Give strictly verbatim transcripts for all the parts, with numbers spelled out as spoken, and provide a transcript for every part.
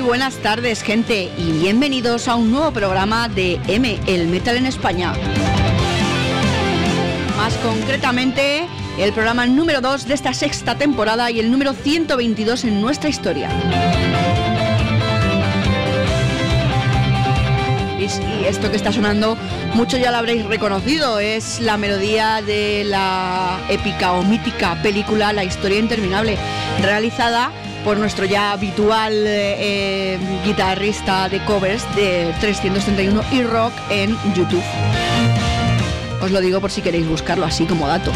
buenas tardes, gente, y bienvenidos a un nuevo programa de M, el Metal en España. Más concretamente, el programa número dos de esta sexta temporada y el número ciento veintidós en nuestra historia. Y esto que está sonando, mucho ya lo habréis reconocido, es la melodía de la épica o mítica película La Historia Interminable, realizada por nuestro ya habitual eh, guitarrista de covers de trescientos treinta y uno y Rock en YouTube. Os lo digo por si queréis buscarlo así como dato.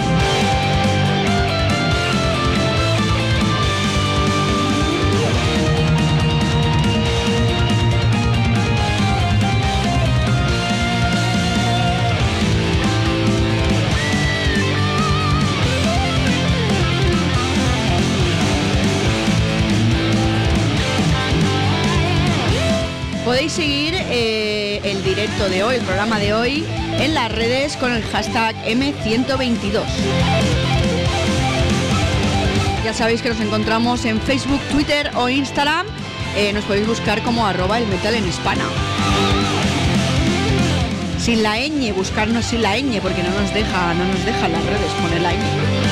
Podéis seguir eh, el directo de hoy, el programa de hoy, en las redes con el hashtag eme ciento veintidós. Ya sabéis que nos encontramos en Facebook, Twitter o Instagram. Eh, nos podéis buscar como arroba el metal en hispana. Sin la ñ, buscarnos sin la ñ, porque no nos deja, no nos deja las redes poner la ñ.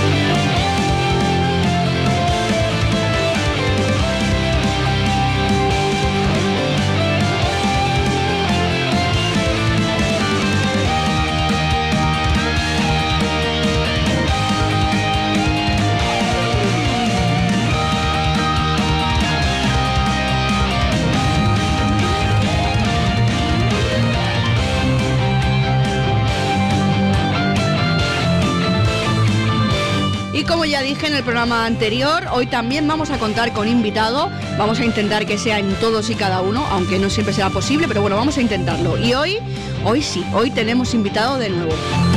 Como ya dije en el programa anterior, hoy también vamos a contar con invitado. Vamos a intentar que sea en todos y cada uno, aunque no siempre será posible, pero bueno, vamos a intentarlo. Y hoy, hoy sí, hoy tenemos invitado de nuevo.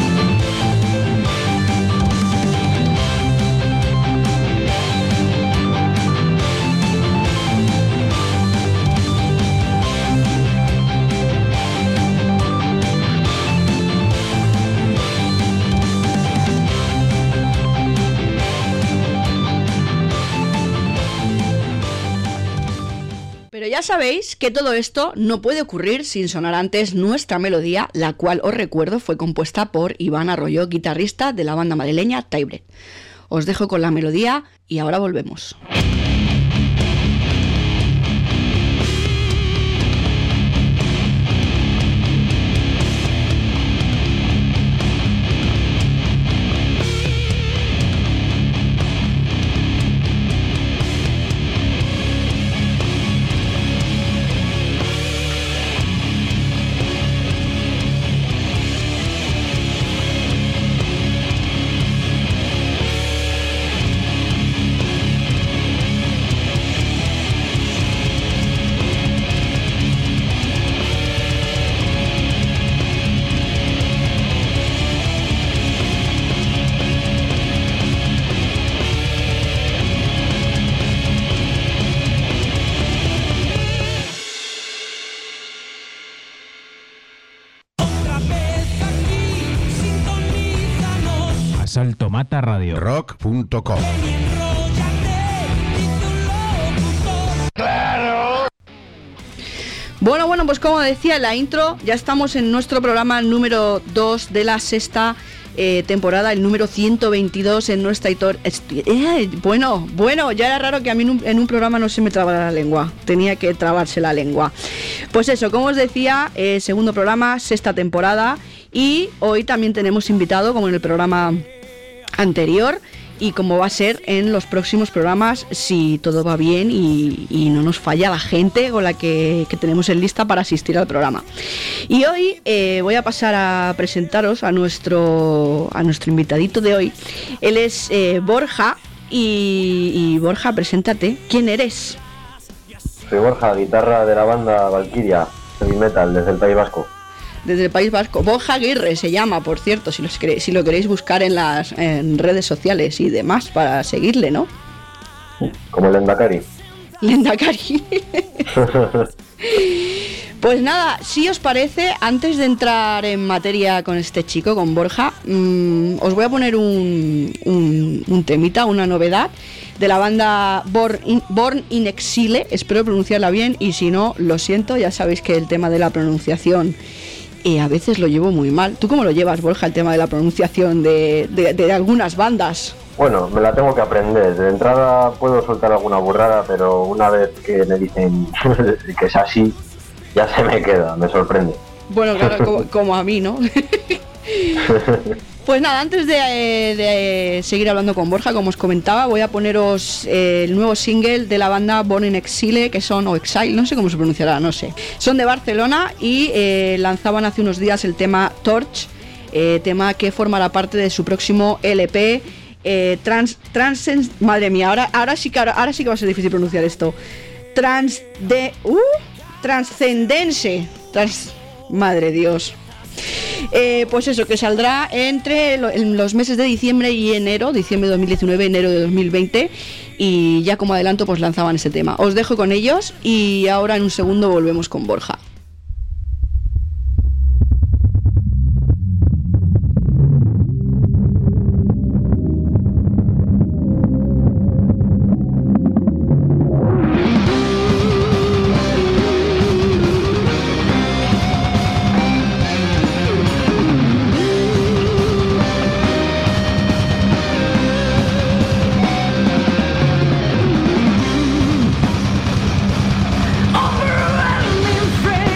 Ya sabéis que todo esto no puede ocurrir sin sonar antes nuestra melodía, la cual, os recuerdo, fue compuesta por Iván Arroyo, guitarrista de la banda madrileña Tyebreed. Os dejo con la melodía y ahora volvemos. Asalto Mata Radio. rock punto com. ¡Claro! Bueno, bueno, pues como decía en la intro, ya estamos en nuestro programa número dos de la sexta eh, temporada, el número ciento veintidós en nuestra historia. Eh, bueno, bueno, ya era raro que a mí en un, en un programa no se me trabara la lengua, tenía que trabarse la lengua. Pues eso, como os decía, eh, segundo programa, sexta temporada, y hoy también tenemos invitado, como en el programa anterior, y como va a ser en los próximos programas, si todo va bien y, y no nos falla la gente con la que, que tenemos en lista para asistir al programa. Y hoy eh, voy a pasar a presentaros a nuestro a nuestro invitadito de hoy. Él es eh, Borja y, y Borja, preséntate, ¿quién eres? Soy Borja, guitarra de la banda Valkyria, heavy metal desde el País Vasco. Desde el País Vasco. Borja Aguirre se llama, por cierto, si, los queréis, si lo queréis buscar en las en redes sociales y demás para seguirle, ¿no? Como el Lendakari. Lendakari. Pues nada, si os parece, antes de entrar en materia con este chico, con Borja, mmm, os voy a poner un, un, un temita, una novedad de la banda Born in, Born in Exile, espero pronunciarla bien y si no, lo siento, ya sabéis que el tema de la pronunciación eh, a veces lo llevo muy mal. ¿Tú cómo lo llevas, Borja, el tema de la pronunciación de, de, de algunas bandas? Bueno, me la tengo que aprender. De entrada puedo soltar alguna burrada, pero una vez que me dicen que es así, ya se me queda, me sorprende. Bueno, claro, como, como a mí, ¿no? Pues nada, antes de, de seguir hablando con Borja, como os comentaba, voy a poneros eh, el nuevo single de la banda Born in Exile, que son, o Exile, no sé cómo se pronunciará, no sé. Son de Barcelona y eh, lanzaban hace unos días el tema Torch, eh, tema que formará parte de su próximo L P, eh, Trans... trans madre mía, ahora, ahora, sí que, ahora, ahora sí que va a ser difícil pronunciar esto. Trans... de... Uh, Transcendense. Trans... Madre Dios. Eh, pues eso, que saldrá entre lo, en los meses de diciembre y enero, diciembre de dos mil diecinueve, enero de dos mil veinte, y ya como adelanto pues lanzaban ese tema. Os dejo con ellos y ahora en un segundo volvemos con Borja. Overwhelming friend.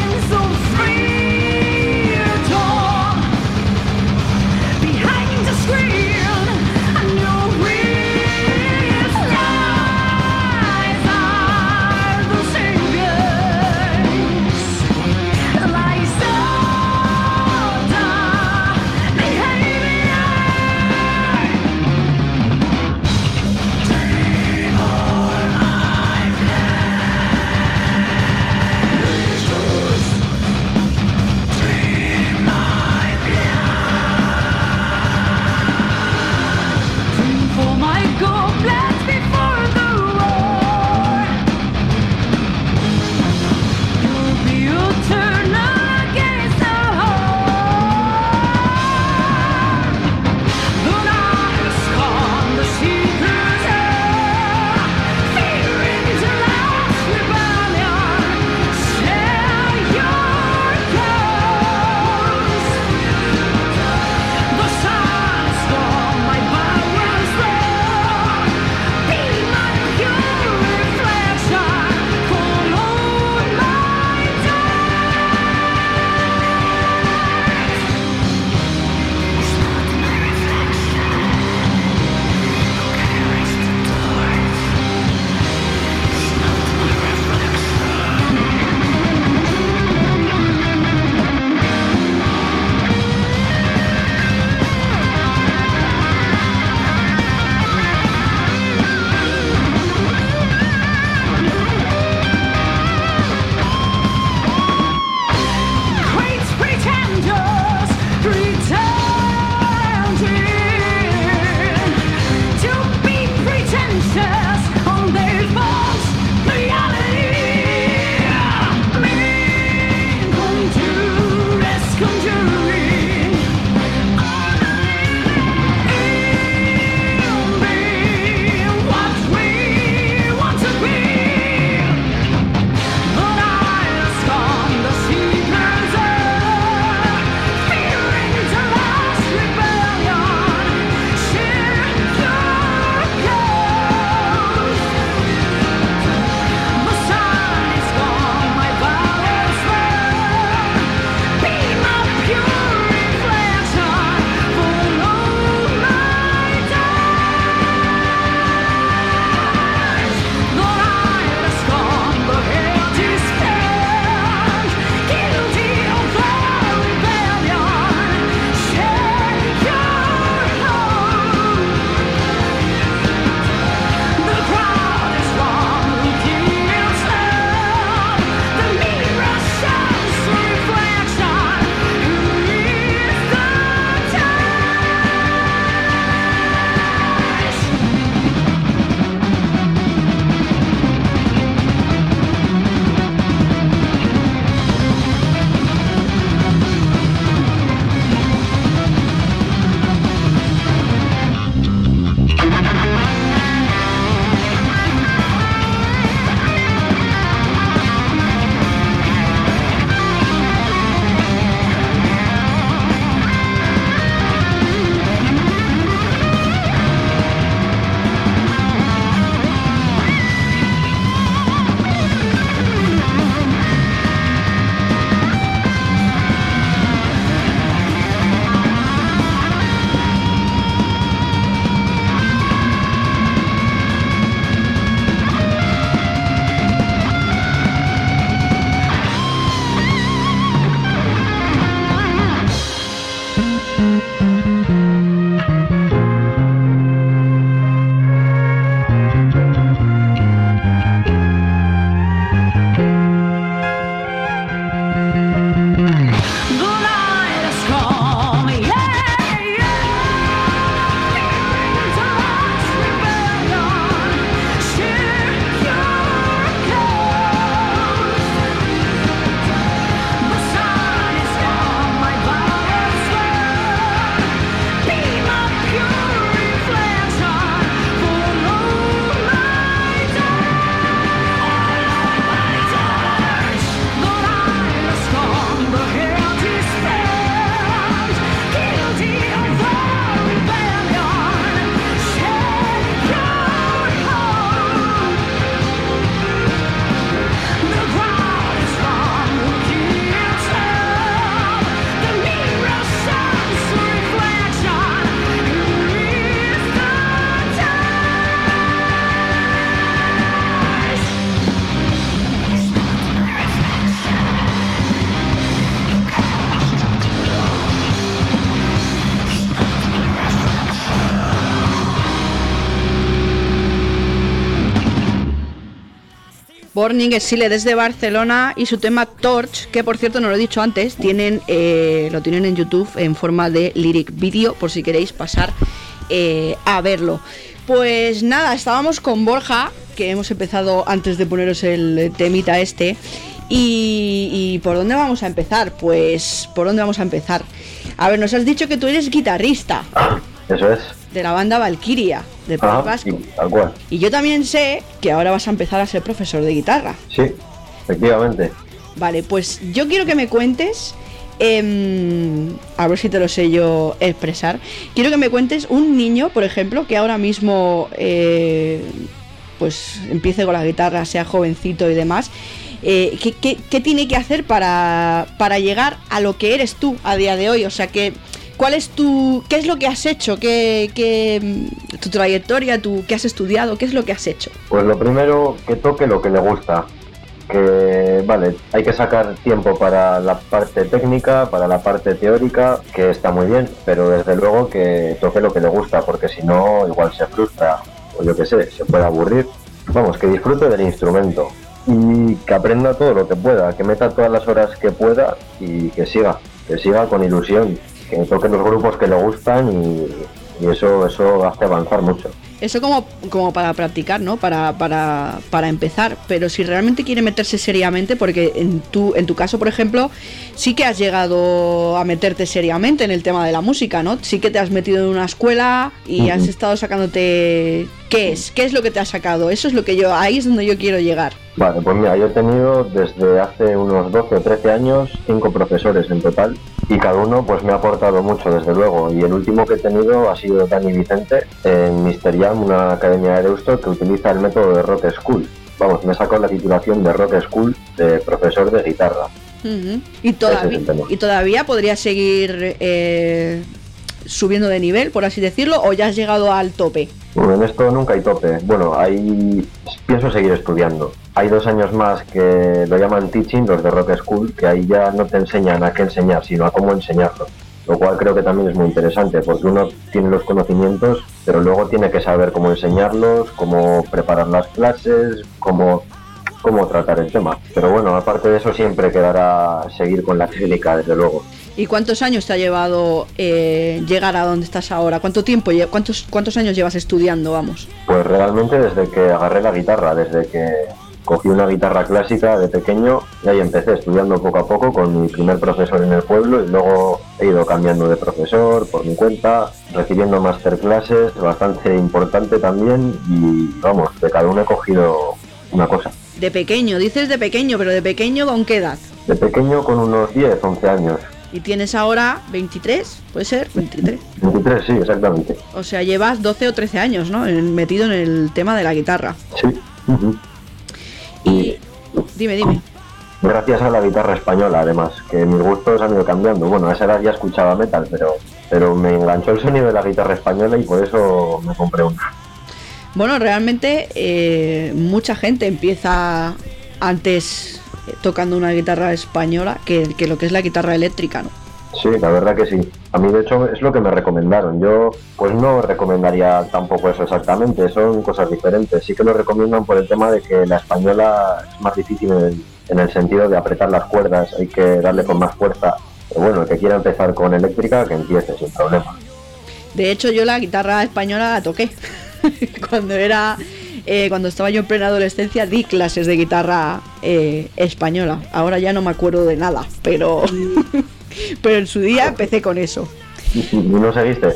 Burning Exile desde Barcelona y su tema Torch, que por cierto no lo he dicho antes, tienen eh, lo tienen en YouTube en forma de lyric video por si queréis pasar eh, a verlo. Pues nada, estábamos con Borja, que hemos empezado antes de poneros el temita este. Y, y ¿por dónde vamos a empezar? Pues, ¿por dónde vamos a empezar? A ver, nos has dicho que tú eres guitarrista. Eso es. De la banda Valkyria, de País Vasco. Y, tal cual. Y yo también sé que ahora vas a empezar a ser profesor de guitarra. Sí, efectivamente. Vale, pues yo quiero que me cuentes, eh, a ver si te lo sé yo expresar. Quiero que me cuentes un niño, por ejemplo, que ahora mismo eh, pues empiece con la guitarra, sea jovencito y demás. Eh, ¿qué, qué, ¿Qué tiene que hacer para, para llegar a lo que eres tú a día de hoy? O sea, que ¿cuál es tu, qué es lo que has hecho? ¿Qué, qué, tu trayectoria, tu, qué has estudiado? ¿Qué es lo que has hecho? Pues lo primero, que toque lo que le gusta. Que, vale, hay que sacar tiempo para la parte técnica, para la parte teórica, que está muy bien, pero desde luego que toque lo que le gusta, porque si no, igual se frustra, o yo qué sé, se puede aburrir. Vamos, que disfrute del instrumento. Y que aprenda todo lo que pueda, que meta todas las horas que pueda y que siga, que siga con ilusión, que toque los grupos que le gustan y, y eso eso hace avanzar mucho. Eso como, como para practicar, ¿no? Para, para, para empezar, pero si realmente quiere meterse seriamente, porque en tu, en tu caso, por ejemplo, sí que has llegado a meterte seriamente en el tema de la música, ¿no? Sí que te has metido en una escuela y uh-huh. has estado sacándote... ¿Qué es? ¿Qué es lo que te ha sacado? Eso es lo que yo... Ahí es donde yo quiero llegar. Vale, pues mira, yo he tenido desde hace unos doce o trece años cinco profesores en total y cada uno pues me ha aportado mucho, desde luego, y el último que he tenido ha sido Dani Vicente en Mister Jam, una academia de Deusto que utiliza el método de Rock School. Vamos, me sacó la titulación de Rock School de profesor de guitarra. Uh-huh. ¿Y, todavía, ¿Y todavía podrías seguir eh, subiendo de nivel, por así decirlo, o ya has llegado al tope? Bueno, en esto nunca hay tope. Bueno, hay... pienso seguir estudiando. Hay dos años más que lo llaman teaching, los de Rock School, que ahí ya no te enseñan a qué enseñar, sino a cómo enseñarlo. Lo cual creo que también es muy interesante, porque uno tiene los conocimientos, pero luego tiene que saber cómo enseñarlos, cómo preparar las clases, cómo, cómo tratar el tema. Pero bueno, aparte de eso siempre quedará seguir con la técnica, desde luego. ¿Y cuántos años te ha llevado eh, llegar a donde estás ahora? ¿Cuánto tiempo, cuántos, cuántos años llevas estudiando, vamos? Pues realmente desde que agarré la guitarra, desde que cogí una guitarra clásica de pequeño y ahí empecé estudiando poco a poco con mi primer profesor en el pueblo y luego he ido cambiando de profesor por mi cuenta, recibiendo masterclasses, bastante importante también, y vamos, de cada uno he cogido una cosa. De pequeño, dices de pequeño, pero de pequeño ¿con qué edad? De pequeño con unos diez, once años. ¿Y tienes ahora veintitrés? ¿Puede ser? ¿veintitrés? veintitrés, sí, exactamente. O sea, llevas doce o trece años, ¿no? Metido en el tema de la guitarra. Sí. Uh-huh. Y... Dime, dime. Gracias a la guitarra española, además, que mis gustos han ido cambiando. Bueno, a esa edad ya escuchaba metal, pero, pero me enganchó el sonido de la guitarra española y por eso me compré una. Bueno, realmente eh, mucha gente empieza antes tocando una guitarra española que, que lo que es la guitarra eléctrica, ¿no? Sí, la verdad que sí. A mí, de hecho, es lo que me recomendaron. Yo, pues no recomendaría tampoco eso exactamente, son cosas diferentes. Sí que lo recomiendan por el tema de que la española es más difícil en el, en el sentido de apretar las cuerdas, hay que darle con más fuerza. Pero bueno, el que quiera empezar con eléctrica, que empiece sin problema. De hecho, yo la guitarra española la toqué. Cuando era... Eh, cuando estaba yo en plena adolescencia di clases de guitarra eh, española. Ahora ya no me acuerdo de nada, pero pero en su día empecé con eso. ¿Y no seguiste?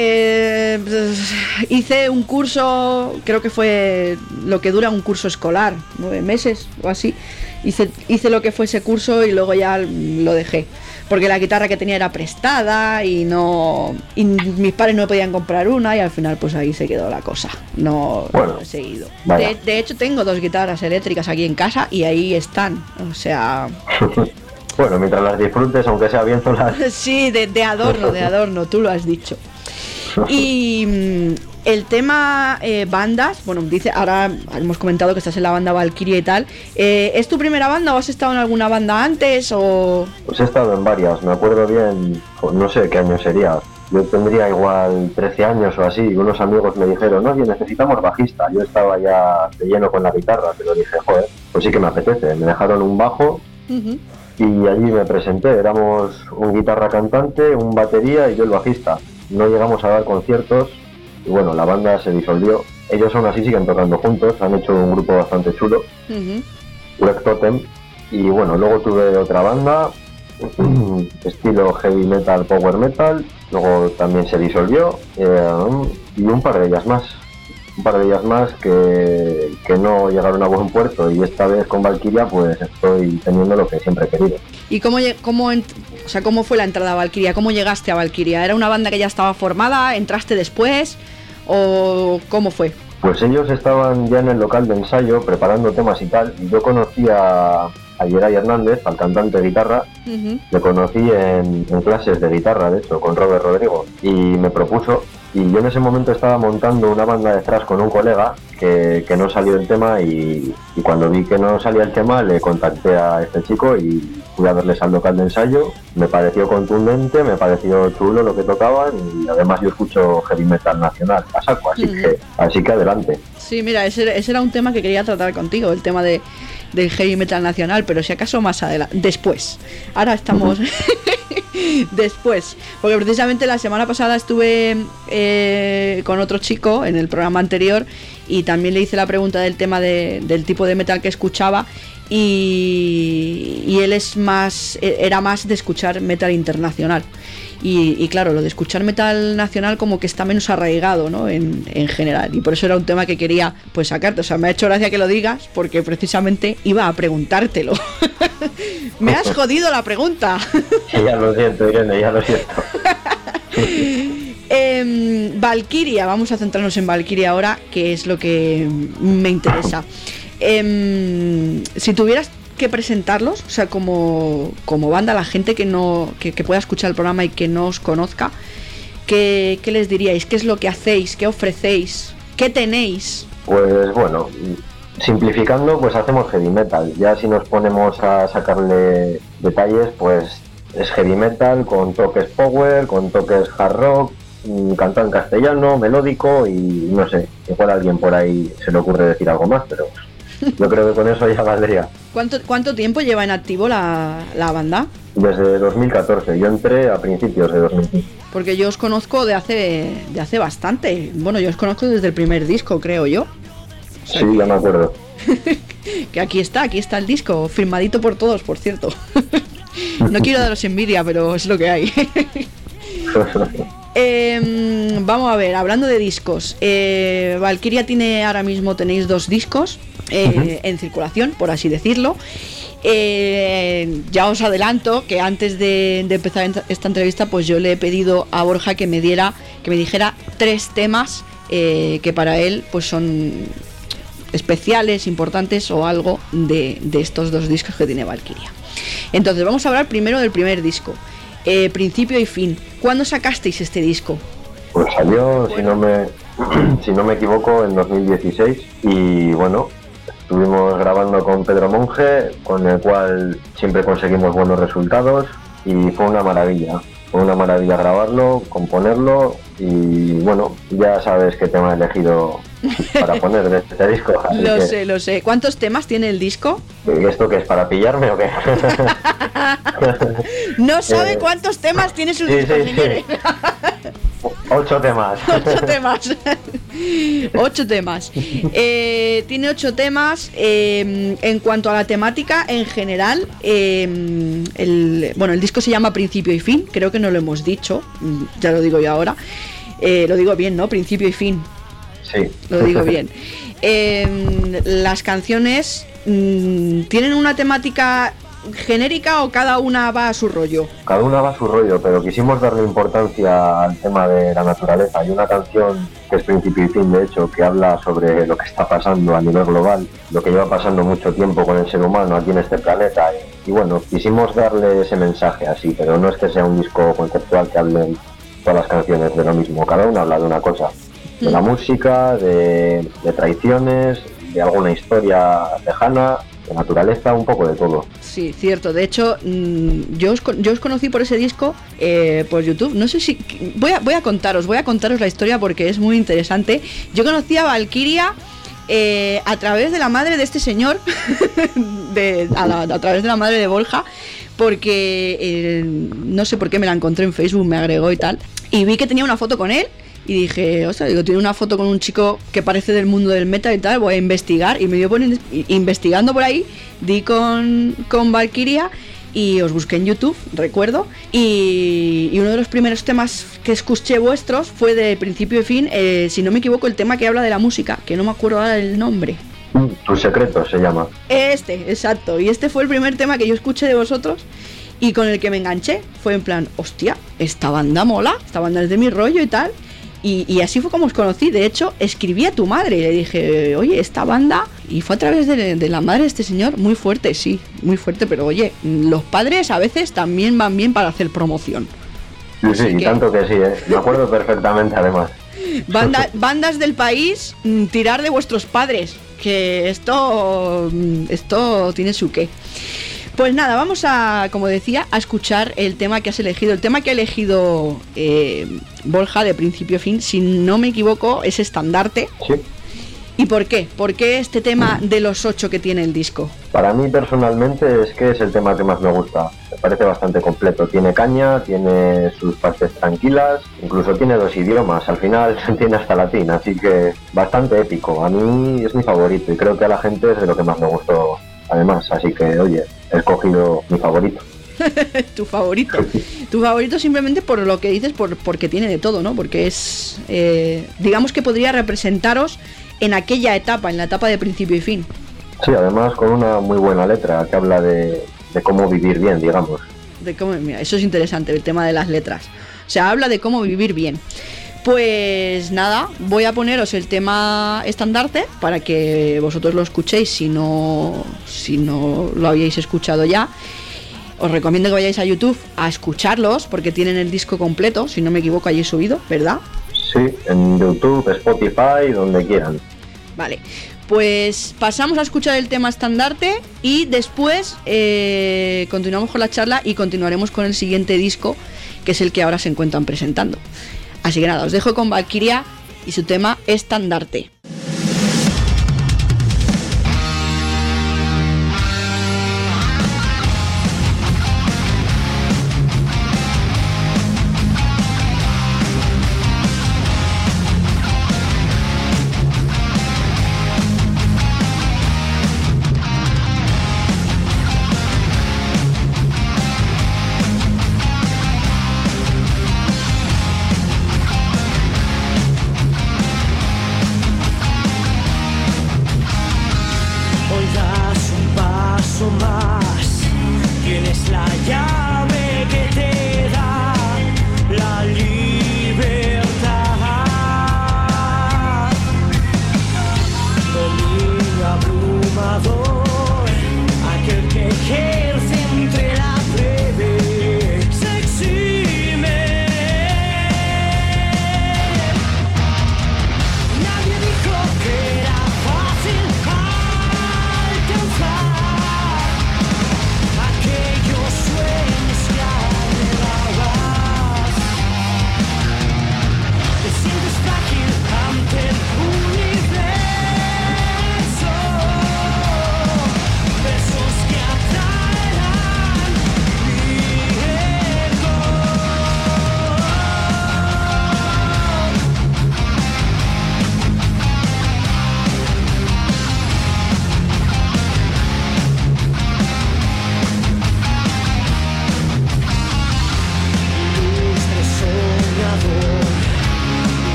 Eh, pues, hice un curso, creo que fue lo que dura un curso escolar, nueve meses o así. Hice, hice lo que fue ese curso y luego ya lo dejé. Porque la guitarra que tenía era prestada y no y mis padres no podían comprar una y al final pues ahí se quedó la cosa. No, bueno, no he seguido. De, de hecho tengo dos guitarras eléctricas aquí en casa y ahí están. O sea... Bueno, mientras las disfrutes, aunque sea bien solas. Sí, de, de adorno, de adorno, tú lo has dicho. Y el tema eh, bandas, bueno, dice, ahora hemos comentado que estás en la banda Valkyria y tal. Eh, ¿Es tu primera banda o has estado en alguna banda antes o...? Pues he estado en varias, me acuerdo bien, no sé qué año sería. Yo tendría igual trece años o así, y unos amigos me dijeron, oye, necesitamos bajista. Yo estaba ya de lleno con la guitarra, pero dije, joder, pues sí que me apetece. Me dejaron un bajo uh-huh. y allí me presenté. Éramos un guitarra cantante, un batería y yo el bajista. No llegamos a dar conciertos y bueno, la banda se disolvió. Ellos aún así siguen tocando juntos, han hecho un grupo bastante chulo, uh-huh. Wreck Totem. Y bueno, luego tuve otra banda, estilo heavy metal, power metal, luego también se disolvió, eh, y un par de ellas más, un par de ellas más que, que no llegaron a buen puerto, y esta vez con Valkyria pues estoy teniendo lo que siempre he querido. ¿Y cómo, cómo, o sea, cómo fue la entrada a Valkyria? ¿Cómo llegaste a Valkyria? ¿Era una banda que ya estaba formada? ¿Entraste después? ¿O cómo fue? Pues ellos estaban ya en el local de ensayo preparando temas y tal, y yo conocí a... a Yeray Hernández, al cantante de guitarra, uh-huh. le conocí en, en clases de guitarra, de hecho, con Robert Rodrigo, y me propuso, y yo en ese momento estaba montando una banda de thrash con un colega que, que no salió el tema, y, y cuando vi que no salía el tema le contacté a este chico y fui a verles al local de ensayo. Me pareció contundente, me pareció chulo lo que tocaban, y además yo escucho heavy metal nacional a saco, así, uh-huh. que, así que adelante. Sí, mira, ese, ese era un tema que quería tratar contigo, el tema de del heavy metal nacional, pero si acaso más adelante, después. Ahora estamos uh-huh. después, porque precisamente la semana pasada estuve eh, con otro chico en el programa anterior y también le hice la pregunta del tema de, del tipo de metal que escuchaba y, y él es más era más de escuchar metal internacional. Y, y claro, lo de escuchar metal nacional como que está menos arraigado, ¿no? En, en general, y por eso era un tema que quería pues sacarte. O sea, me ha hecho gracia que lo digas porque precisamente iba a preguntártelo. Me has jodido la pregunta. Sí, ya lo siento, Irene, ya lo siento. eh, Valkyria, vamos a centrarnos en Valkyria ahora, que es lo que me interesa. Eh, si tuvieras que presentarlos, o sea, como, como banda, la gente que no que, que pueda escuchar el programa y que no os conozca, ¿qué, ¿qué les diríais? ¿Qué es lo que hacéis? ¿Qué ofrecéis? ¿Qué tenéis? Pues bueno, simplificando, pues hacemos heavy metal. Ya si nos ponemos a sacarle detalles, pues es heavy metal con toques power, con toques hard rock, cantado en castellano, melódico, y no sé, igual a alguien por ahí se le ocurre decir algo más, pero yo creo que con eso ya valdría. ¿Cuánto, cuánto tiempo lleva en activo la, la banda? Desde dos mil catorce, yo entré a principios de dos mil quince. Porque yo os conozco de hace de hace bastante. Bueno, yo os conozco desde el primer disco, creo yo. O sea, sí, que... ya me acuerdo. Que aquí está, aquí está el disco, firmadito por todos, por cierto. No quiero daros envidia, pero es lo que hay. eh, vamos a ver, hablando de discos, eh, Valkyria tiene ahora mismo, tenéis dos discos eh, uh-huh. en circulación, por así decirlo. Eh, ya os adelanto que antes de, de empezar esta entrevista, pues yo le he pedido a Borja que me diera, que me dijera tres temas eh, que para él pues son especiales, importantes o algo de, de estos dos discos que tiene Valkyria. Entonces vamos a hablar primero del primer disco, eh, Principio y Fin. ¿Cuándo sacasteis este disco? Pues salió, si no me si no me equivoco, en dos mil dieciséis, y bueno, estuvimos grabando con Pedro Monge, con el cual siempre conseguimos buenos resultados, y fue una maravilla. Fue una maravilla grabarlo, componerlo, y bueno, ya sabes qué tema he elegido para poner de este disco. Lo que... sé, lo sé. ¿Cuántos temas tiene el disco? ¿Esto qué es, para pillarme o qué? No sabe eh, cuántos temas tiene su sí, disco, sí, señores. Sí. Ocho temas. Ocho temas. Ocho temas. Eh, tiene ocho temas. Eh, en cuanto a la temática, en general, eh, el, bueno, el disco se llama Principio y Fin. Creo que no lo hemos dicho. Ya lo digo yo ahora. Eh, lo digo bien, ¿no? Principio y fin. Sí. Lo digo bien. Eh, las canciones mmm, ¿tienen una temática genérica o cada una va a su rollo? Cada una va a su rollo, pero quisimos darle importancia al tema de la naturaleza. Hay una canción que es Principio y Fin, de hecho, que habla sobre lo que está pasando a nivel global, lo que lleva pasando mucho tiempo con el ser humano aquí en este planeta. Y bueno, quisimos darle ese mensaje así, pero no es que sea un disco conceptual que hablen todas las canciones de lo mismo. Cada una habla de una cosa, de la música, de, de traiciones, de alguna historia lejana, de naturaleza, un poco de todo. Sí, cierto. De hecho, mmm, yo, os, yo os conocí por ese disco eh, por YouTube. No sé si... Voy a, voy a contaros, voy a contaros la historia porque es muy interesante. Yo conocí a Valkyria eh, a través de la madre de este señor, de, a, la, a través de la madre de Borja, porque eh, no sé por qué me la encontré en Facebook, me agregó y tal, y vi que tenía una foto con él. Y dije, o sea, digo, tiene una foto con un chico que parece del mundo del metal y tal, voy a investigar. Y me dio por in- investigando por ahí, di con, con Valkyria y os busqué en YouTube, recuerdo. Y, y uno de los primeros temas que escuché vuestros fue de principio y fin, eh, si no me equivoco, el tema que habla de la música, que no me acuerdo ahora el nombre. Tu secreto se llama. Este, exacto. Y este fue el primer tema que yo escuché de vosotros y con el que me enganché. Fue en plan, hostia, esta banda mola, esta banda es de mi rollo y tal. Y, y así fue como os conocí. De hecho, escribí a tu madre y le dije, oye, esta banda, y fue a través de, de la madre de este señor, muy fuerte, sí, muy fuerte, pero oye, los padres a veces también van bien para hacer promoción. Sí, sí, y que... tanto que sí, ¿eh? Me acuerdo perfectamente además. Banda, bandas del país, tirar de vuestros padres, que esto, esto tiene su qué. Pues nada, vamos a, como decía, a escuchar el tema que has elegido. El tema que ha elegido eh, Borja de principio a fin, si no me equivoco, es Estandarte. Sí. ¿Y por qué? ¿Por qué este tema de los ocho que tiene el disco? Para mí personalmente es que es el tema que más me gusta. Me parece bastante completo. Tiene caña, tiene sus partes tranquilas, incluso tiene dos idiomas. Al final tiene hasta latín, así que bastante épico. A mí es mi favorito y creo que a la gente es de lo que más me gustó. Además, así que, oye, he escogido mi favorito. Tu favorito. Tu favorito simplemente por lo que dices, por, porque tiene de todo, ¿no? Porque es, eh, digamos que podría representaros en aquella etapa, en la etapa de principio y fin. Sí, además con una muy buena letra que habla de, de cómo vivir bien, digamos. De cómo, mira, eso es interesante, el tema de las letras. O sea, habla de cómo vivir bien. Pues nada, voy a poneros el tema Estandarte para que vosotros lo escuchéis si no, si no lo habíais escuchado ya. Os recomiendo que vayáis a YouTube a escucharlos porque tienen el disco completo, si no me equivoco allí subido, ¿verdad? Sí, en YouTube, Spotify, donde quieran. Vale, pues pasamos a escuchar el tema Estandarte y después eh, continuamos con la charla y continuaremos con el siguiente disco, que es el que ahora se encuentran presentando. Así que nada, os dejo con Valkyria y su tema Estandarte. Besos que atraen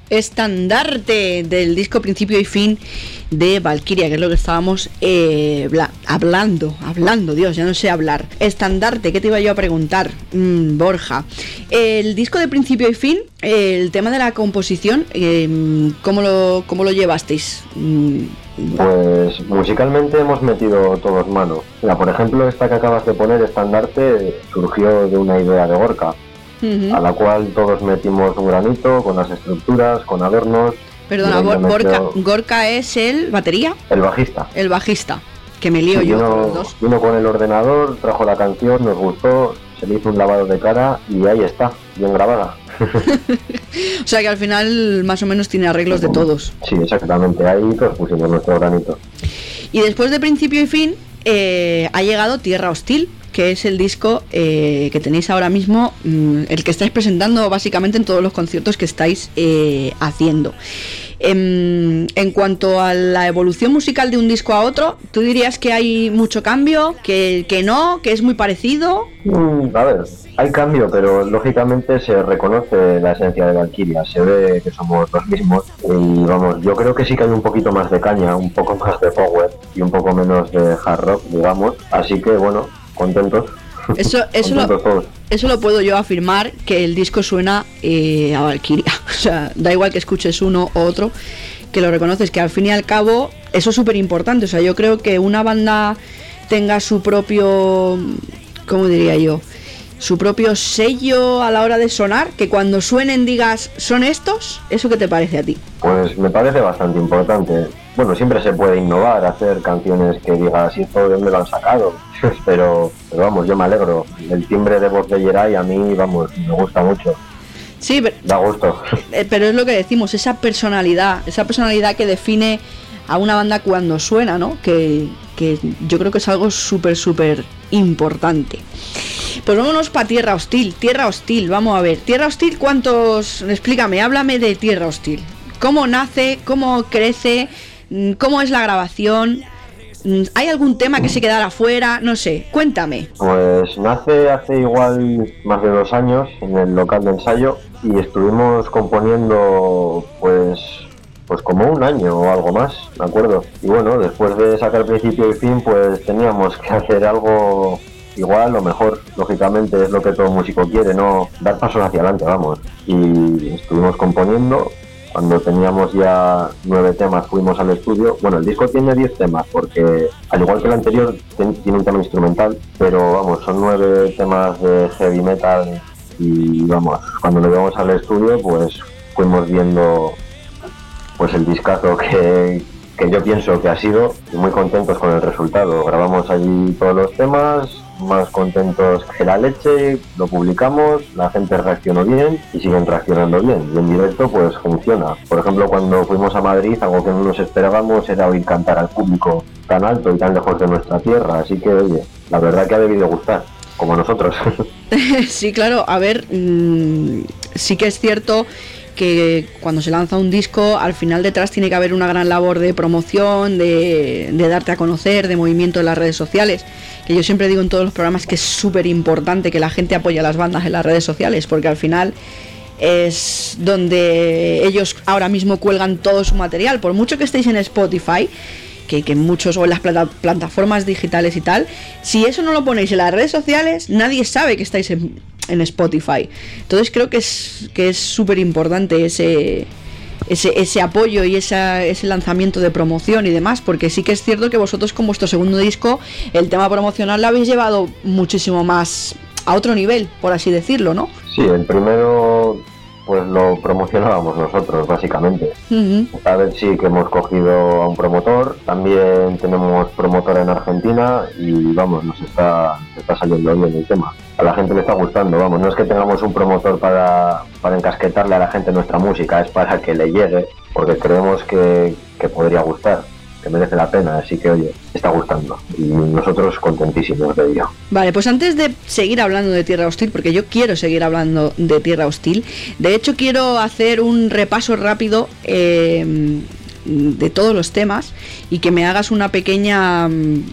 Estandarte, del disco Principio y Fin de Valkyria, que es lo que estábamos eh, bla, hablando, hablando, Dios, ya no sé hablar. Estandarte, ¿qué te iba yo a preguntar, mm, Borja? El disco de Principio y Fin, el tema de la composición, eh, ¿cómo lo, cómo lo llevasteis? Mm, Pues musicalmente hemos metido todos mano. Mira, por ejemplo, esta que acabas de poner, Estandarte, surgió de una idea de Gorka, uh-huh. a la cual todos metimos un granito con las estructuras, con adornos. Perdona, Gorka, Gorka es el batería. El bajista. El bajista, que me lío sí, yo vino, con los dos. Vino con el ordenador, trajo la canción, nos gustó, se le hizo un lavado de cara y ahí está, bien grabada. O sea que al final más o menos tiene arreglos de todos. Sí, exactamente, ahí todos pusimos nuestro granito. Y después de Principio y Fin eh, ha llegado Tierra Hostil, que es el disco eh, que tenéis ahora mismo, mmm, el que estáis presentando básicamente en todos los conciertos que estáis eh, haciendo. En, en cuanto a la evolución musical de un disco a otro, ¿tú dirías que hay mucho cambio? ¿Que, que no? ¿Que es muy parecido? Mm, a ver, hay cambio, pero lógicamente se reconoce la esencia de Valkyria, se ve que somos los mismos y vamos, yo creo que sí que hay un poquito más de caña, un poco más de power y un poco menos de hard rock, digamos, así que bueno, contentos. Eso, eso, lo, eso lo puedo yo afirmar, que el disco suena eh, a Valkyria. O sea, da igual que escuches uno u otro, que lo reconoces, que al fin y al cabo eso es súper importante. O sea, yo creo que una banda tenga su propio, ¿cómo diría yo? Su propio sello a la hora de sonar, que cuando suenen digas, ¿son estos? ¿Eso qué te parece a ti? Pues me parece bastante importante. Bueno, siempre se puede innovar, hacer canciones que digas, ¿y esto de dónde lo han sacado? Pero, pero vamos, yo me alegro. El timbre de voz de Yeray a mí, vamos, me gusta mucho. Sí, pero, da gusto. Pero es lo que decimos, esa personalidad, esa personalidad que define a una banda cuando suena, ¿no? Que, que yo creo que es algo súper, súper importante. Pues vámonos para Tierra Hostil. Tierra Hostil, vamos a ver. Tierra Hostil, ¿cuántos? Explícame, háblame de Tierra Hostil. ¿Cómo nace? ¿Cómo crece? ¿Cómo es la grabación? ¿Hay algún tema que se quedara afuera? No sé, cuéntame. Pues nace hace igual más de dos años en el local de ensayo y estuvimos componiendo pues pues como un año o algo más, me acuerdo. Y bueno, después de sacar Principio y Fin, pues teníamos que hacer algo igual o mejor, lógicamente es lo que todo músico quiere, no dar pasos hacia adelante, vamos. Y estuvimos componiendo. Cuando teníamos ya nueve temas fuimos al estudio. Bueno, el disco tiene diez temas porque al igual que el anterior tiene un tema instrumental, pero vamos, son nueve temas de heavy metal y vamos, cuando lo llevamos al estudio pues fuimos viendo pues el discazo que, que yo pienso que ha sido y muy contentos con el resultado. Grabamos allí todos los temas, más contentos que la leche, lo publicamos, la gente reaccionó bien y siguen reaccionando bien y en directo pues funciona. Por ejemplo, cuando fuimos a Madrid, algo que no nos esperábamos era oír cantar al público tan alto y tan lejos de nuestra tierra, así que oye, la verdad que ha debido gustar, como a nosotros. Sí, claro, a ver, mmm, sí que es cierto que cuando se lanza un disco, al final detrás tiene que haber una gran labor de promoción, de, de darte a conocer, de movimiento en las redes sociales, que yo siempre digo en todos los programas que es súper importante que la gente apoye a las bandas en las redes sociales, porque al final es donde ellos ahora mismo cuelgan todo su material, por mucho que estéis en Spotify, que, que muchos o en las plata, plataformas digitales y tal, si eso no lo ponéis en las redes sociales, nadie sabe que estáis en, en Spotify. Entonces creo que es que es súper importante ese, ese ese apoyo y esa, ese lanzamiento de promoción y demás, porque sí que es cierto que vosotros con vuestro segundo disco el tema promocional lo habéis llevado muchísimo más a otro nivel, por así decirlo, ¿no? Sí, el primero pues lo promocionábamos nosotros, básicamente. Uh-huh. Esta vez sí que hemos cogido a un promotor, también tenemos promotor en Argentina y vamos, nos está, está saliendo bien el tema. A la gente le está gustando, vamos, no es que tengamos un promotor para, para encasquetarle a la gente nuestra música, es para que le llegue, porque creemos que, que podría gustar, que merece la pena, así que oye, está gustando y nosotros contentísimos de ello. Vale, pues antes de seguir hablando de Tierra Hostil, porque yo quiero seguir hablando de Tierra Hostil, de hecho quiero hacer un repaso rápido eh, de todos los temas y que me hagas una pequeña,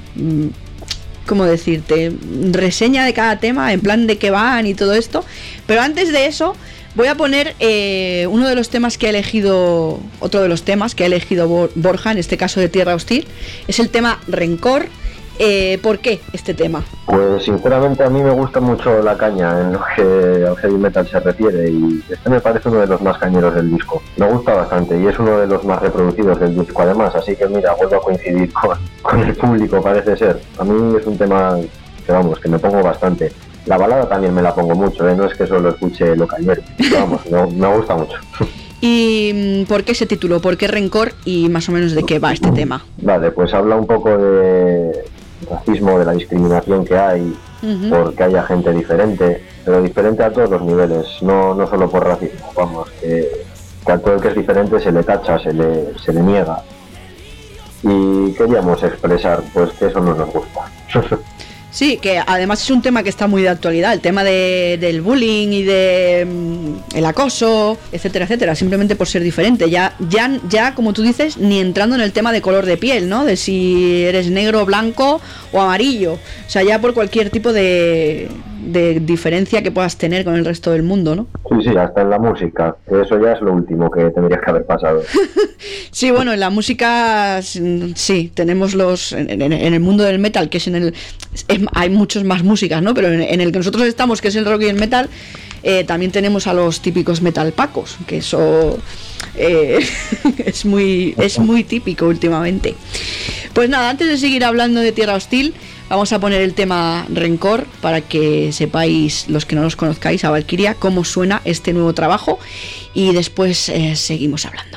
¿cómo decirte?, reseña de cada tema, en plan de qué van y todo esto, pero antes de eso Voy a poner eh, uno de los temas que ha elegido, otro de los temas que ha elegido Borja, en este caso de Tierra Hostil, es el tema Rencor. Eh, ¿Por qué este tema? Pues sinceramente a mí me gusta mucho la caña en lo que al heavy metal se refiere, y este me parece uno de los más cañeros del disco. Me gusta bastante y es uno de los más reproducidos del disco además, así que mira, vuelvo a coincidir con, con el público, parece ser. A mí es un tema que vamos, que me pongo bastante. La balada también me la pongo mucho, ¿eh? No es que solo escuche lo que ayer, pero vamos, me, me gusta mucho. ¿Y por qué ese título? ¿Por qué Rencor? Y más o menos de qué va este tema. Vale, pues habla un poco de racismo, de la discriminación que hay, uh-huh. porque haya gente diferente, pero diferente a todos los niveles, no, no solo por racismo, vamos, que, que a todo el que es diferente se le tacha, se le, se le niega. Y queríamos expresar pues que eso no nos gusta. Sí, que además es un tema que está muy de actualidad, el tema de, del bullying y de mm, el acoso, etcétera, etcétera, simplemente por ser diferente. Ya, ya, ya, como tú dices, ni entrando en el tema de color de piel, ¿no? De si eres negro, blanco o amarillo. O sea, ya por cualquier tipo de, de diferencia que puedas tener con el resto del mundo, ¿no? Sí, sí, hasta en la música, que eso ya es lo último que tendrías que haber pasado. Sí, bueno, en la música sí, tenemos los en, en, en el mundo del metal, que es en el es, hay muchas más músicas, ¿no? Pero en, en el que nosotros estamos, que es el rock y el metal, eh, también tenemos a los típicos metalpacos, que eso eh, es muy es muy típico últimamente. Pues nada, antes de seguir hablando de Tierra Hostil, vamos a poner el tema Rencor para que sepáis, los que no los conozcáis, a Valkyria, cómo suena este nuevo trabajo, y después eh, seguimos hablando.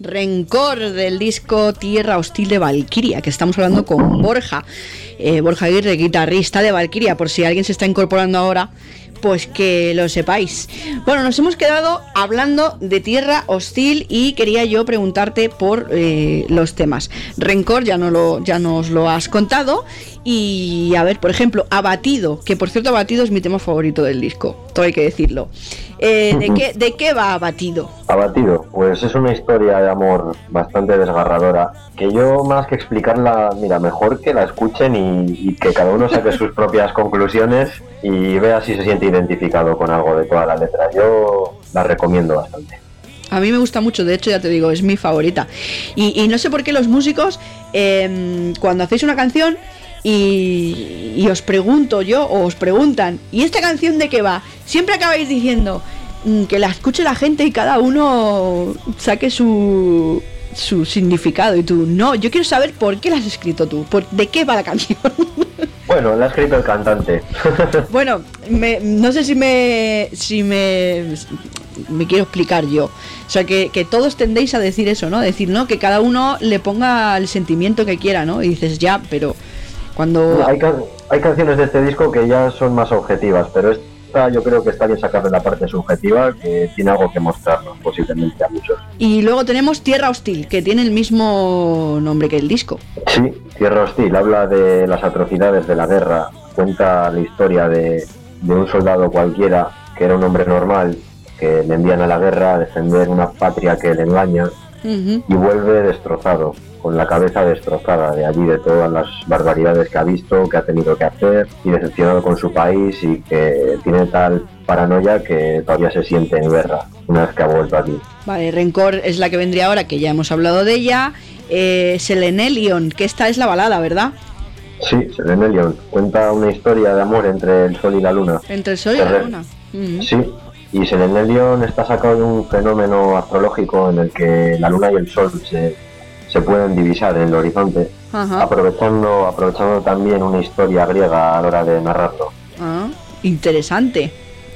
Rencor, del disco Tierra Hostil de Valkyria, que estamos hablando con Borja, eh, Borja Aguirre, guitarrista de Valkyria, por si alguien se está incorporando ahora, pues que lo sepáis. Bueno, nos hemos quedado hablando de Tierra Hostil y quería yo preguntarte por eh, los temas. Rencor ya, no lo, ya nos lo has contado. Y a ver, por ejemplo, Abatido, que por cierto Abatido es mi tema favorito del disco, todo hay que decirlo. Eh, ¿de, qué, ¿De qué va Abatido? Abatido, pues es una historia de amor bastante desgarradora, que yo más que explicarla, mira, mejor que la escuchen y, y que cada uno saque sus propias conclusiones y vea si se siente identificado con algo de toda la letra. Yo la recomiendo bastante. A mí me gusta mucho, de hecho ya te digo, es mi favorita. Y, y no sé por qué los músicos, eh, cuando hacéis una canción y, y os pregunto yo, o os preguntan, ¿y esta canción de qué va? Siempre acabáis diciendo mm, que la escuche la gente y cada uno saque su, su significado. Y tú, no, yo quiero saber por qué la has escrito tú, por, ¿de qué va la canción? Bueno, la ha escrito el cantante. Bueno, me, no sé si me, si me, me quiero explicar yo. O sea, que, que todos tendéis a decir eso, ¿no? Decir, ¿no? Que cada uno le ponga el sentimiento que quiera, ¿no? Y dices, ya, pero cuando... Hay, can- hay canciones de este disco que ya son más objetivas, pero esta yo creo que está bien sacarle la parte subjetiva, que tiene algo que mostrarnos posiblemente a muchos. Y luego tenemos Tierra Hostil, que tiene el mismo nombre que el disco. Sí, Tierra Hostil habla de las atrocidades de la guerra, cuenta la historia de, de un soldado cualquiera que era un hombre normal, que le envían a la guerra a defender una patria que le engaña, uh-huh. y vuelve destrozado, con la cabeza destrozada de allí, de todas las barbaridades que ha visto, que ha tenido que hacer, y decepcionado con su país, y que tiene tal paranoia que todavía se siente en guerra una vez que ha vuelto aquí. Vale, Rencor es la que vendría ahora, que ya hemos hablado de ella. eh, Selenelion, que esta es la balada, ¿verdad? Sí, Selenelion cuenta una historia de amor entre el sol y la luna. Entre el sol y la Re- luna. Uh-huh. Sí, y Selenelion está sacado de un fenómeno astrológico en el que la luna y el sol se, se pueden divisar en el horizonte, uh-huh. aprovechando, aprovechando también una historia griega a la hora de narrarlo. Ah, interesante.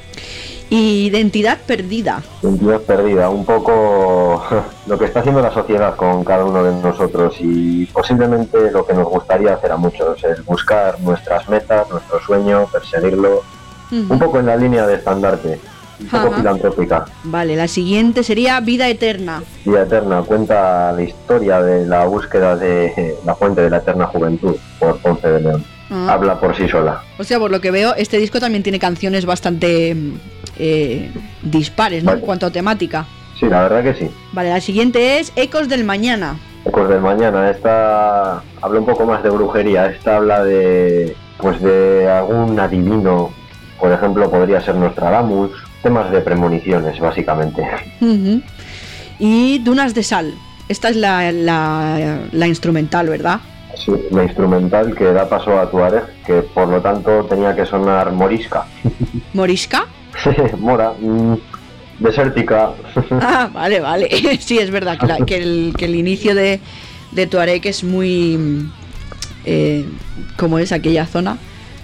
Identidad perdida. Identidad perdida, un poco lo que está haciendo la sociedad con cada uno de nosotros y posiblemente lo que nos gustaría hacer a muchos, es buscar nuestras metas, nuestro sueño, perseguirlo, uh-huh. un poco en la línea de estandarte, un poco uh-huh. filantrópica. Vale, la siguiente sería Vida Eterna. Vida Eterna cuenta la historia de la búsqueda de la fuente de la eterna juventud por Ponce de León. Uh-huh. Habla por sí sola. O sea, por lo que veo, este disco también tiene canciones bastante eh, dispares, ¿no? Vale. En cuanto a temática. Sí, la verdad que sí. Vale, la siguiente es Ecos del Mañana. Ecos del Mañana, esta habla un poco más de brujería. Esta habla de, pues de algún adivino, por ejemplo, podría ser Nostradamus. Temas de premoniciones, básicamente. Uh-huh. Y Dunas de Sal. Esta es la, la, la instrumental, ¿verdad? Sí, la instrumental que da paso a Tuareg, que por lo tanto tenía que sonar morisca. ¿Morisca? Mora, mmm, desértica. Ah, vale, vale. Sí, es verdad que, la, que, el, que el inicio de, de Tuareg es muy... Eh, ¿Cómo es aquella zona?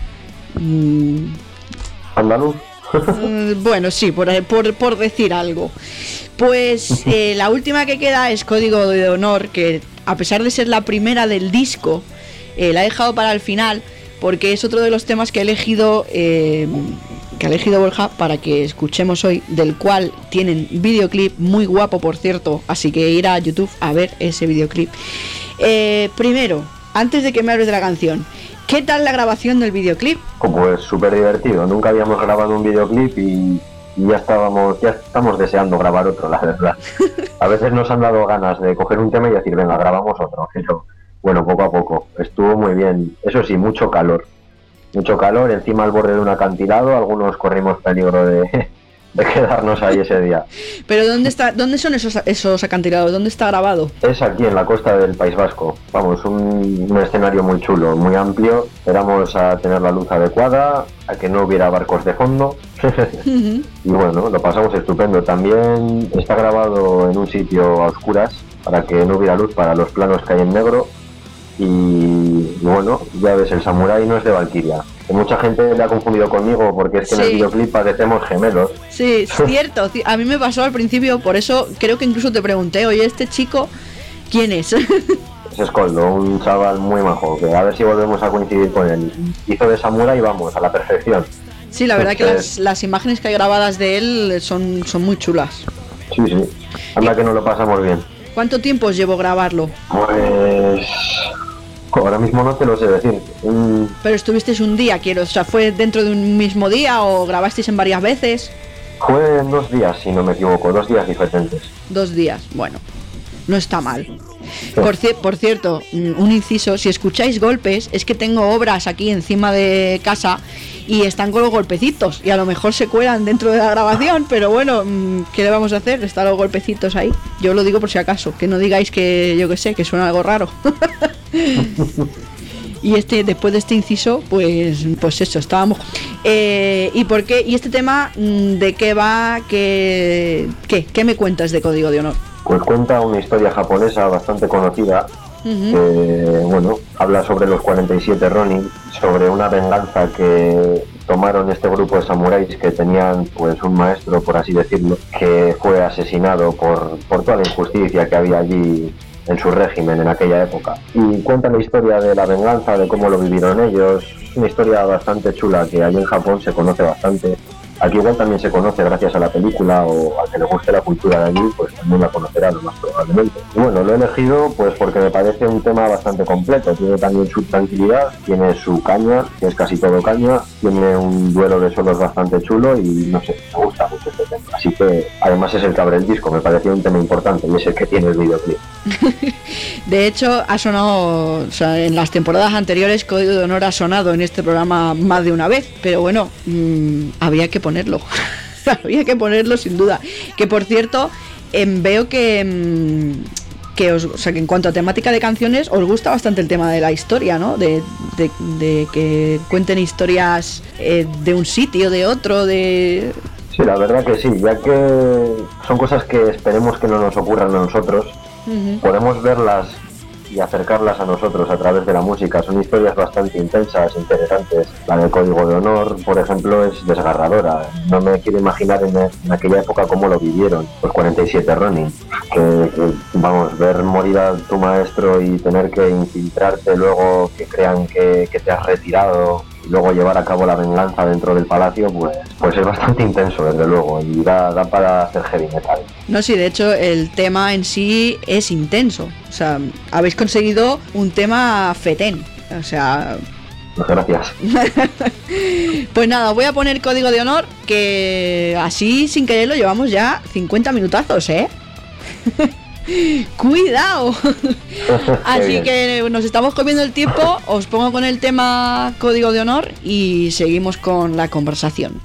Mm. ¿Andaluz? Bueno, sí, por, por, por decir algo. Pues eh, la última que queda es Código de Honor, que a pesar de ser la primera del disco, eh, la he dejado para el final, porque es otro de los temas que he elegido, eh, que ha elegido Borja para que escuchemos hoy, del cual tienen videoclip muy guapo, por cierto, así que ir a YouTube a ver ese videoclip. Eh, primero, antes de que me hables de la canción, ¿qué tal la grabación del videoclip? Pues súper divertido, nunca habíamos grabado un videoclip y... y ya estábamos, ya estamos deseando grabar otro, la verdad. A veces nos han dado ganas de coger un tema y decir, venga, grabamos otro, pero bueno, poco a poco. Estuvo muy bien, eso sí, mucho calor, mucho calor, encima al borde de un acantilado, algunos corrimos peligro de, de quedarnos ahí ese día. Pero ¿dónde está, dónde son esos, esos acantilados? ¿Dónde está grabado? Es aquí en la costa del País Vasco, vamos, un, un escenario muy chulo, muy amplio, esperamos a tener la luz adecuada, a que no hubiera barcos de fondo. Uh-huh. Y bueno, lo pasamos estupendo. También está grabado en un sitio a oscuras para que no hubiera luz para los planos que hay en negro. Y, y bueno, ya ves, el samurái no es de Valkyria, que mucha gente le ha confundido conmigo porque es que sí. En el videoclip parecemos gemelos. Sí, es cierto, a mí me pasó al principio, por eso creo que incluso te pregunté, oye, ¿este chico quién es? Es Koldo, un chaval muy majo, que a ver si volvemos a coincidir con él. Hizo de Samurai y vamos, a la perfección. Sí, la verdad Entonces, que las, las imágenes que hay grabadas de él son, son muy chulas. Sí, sí, anda que nos lo pasamos bien. ¿Cuánto tiempo os llevó grabarlo? Pues... ahora mismo no te lo sé decir. Un... Pero estuvisteis un día, quiero, o sea, ¿fue dentro de un mismo día o grabasteis en varias veces? Fue en dos días, si no me equivoco, dos días diferentes. Dos días, bueno, no está mal. Por, ci- por cierto, un inciso, si escucháis golpes, es que tengo obras aquí encima de casa y están con los golpecitos y a lo mejor se cuelan dentro de la grabación, pero bueno, ¿qué le vamos a hacer? Están los golpecitos ahí. Yo lo digo por si acaso, que no digáis que, yo que sé, que suena algo raro. Y este, después de este inciso, pues, pues eso, estábamos. Eh, ¿Y por qué? ¿Y este tema de qué va? ¿Qué, qué, qué me cuentas de Código de Honor? Pues cuenta una historia japonesa bastante conocida, uh-huh. que, bueno, habla sobre los cuarenta y siete Ronin, sobre una venganza que tomaron este grupo de samuráis que tenían, pues, un maestro, por así decirlo, que fue asesinado por, por toda la injusticia que había allí en su régimen en aquella época. Y cuenta la historia de la venganza, de cómo lo vivieron ellos. Es una historia bastante chula que allí en Japón se conoce bastante. Aquí igual también se conoce gracias a la película, o al que le guste la cultura de allí, pues también la conocerá lo más probablemente. Y bueno, lo he elegido pues porque me parece un tema bastante completo. Tiene también su tranquilidad, tiene su caña, que es casi todo caña, tiene un duelo de solos bastante chulo y no sé, me gusta mucho este tema. Así que además es el que abre el disco, me pareció un tema importante y es el que tiene el videoclip. De hecho, ha sonado, o sea, en las temporadas anteriores Código de Honor ha sonado en este programa más de una vez, pero bueno, mmm, había que ponerlo, había que ponerlo sin duda. Que por cierto, eh, veo que, mmm, que os, o sea, que en cuanto a temática de canciones, os gusta bastante el tema de la historia, ¿no? De, de, de que cuenten historias eh, de un sitio, de otro, de... Sí, la verdad que sí, ya que son cosas que esperemos que no nos ocurran a nosotros. Uh-huh. Podemos verlas y acercarlas a nosotros a través de la música. Son historias bastante intensas, interesantes. La del Código de Honor, por ejemplo, es desgarradora. No me quiero imaginar en, en aquella época cómo lo vivieron los cuarenta y siete Ronin. Que, que, vamos, ver morir a tu maestro y tener que infiltrarte, luego que crean que, que te has retirado y luego llevar a cabo la venganza dentro del palacio, pues, pues es bastante intenso, desde luego, y da, da para hacer heavy metal. No, sí, de hecho el tema en sí es intenso. O sea, habéis conseguido un tema fetén. O sea... Gracias. Pues nada, voy a poner Código de Honor, que así sin quererlo llevamos ya cincuenta minutazos, ¿eh? Cuidado. Así que nos estamos comiendo el tiempo. Os pongo con el tema Código de Honor y seguimos con la conversación.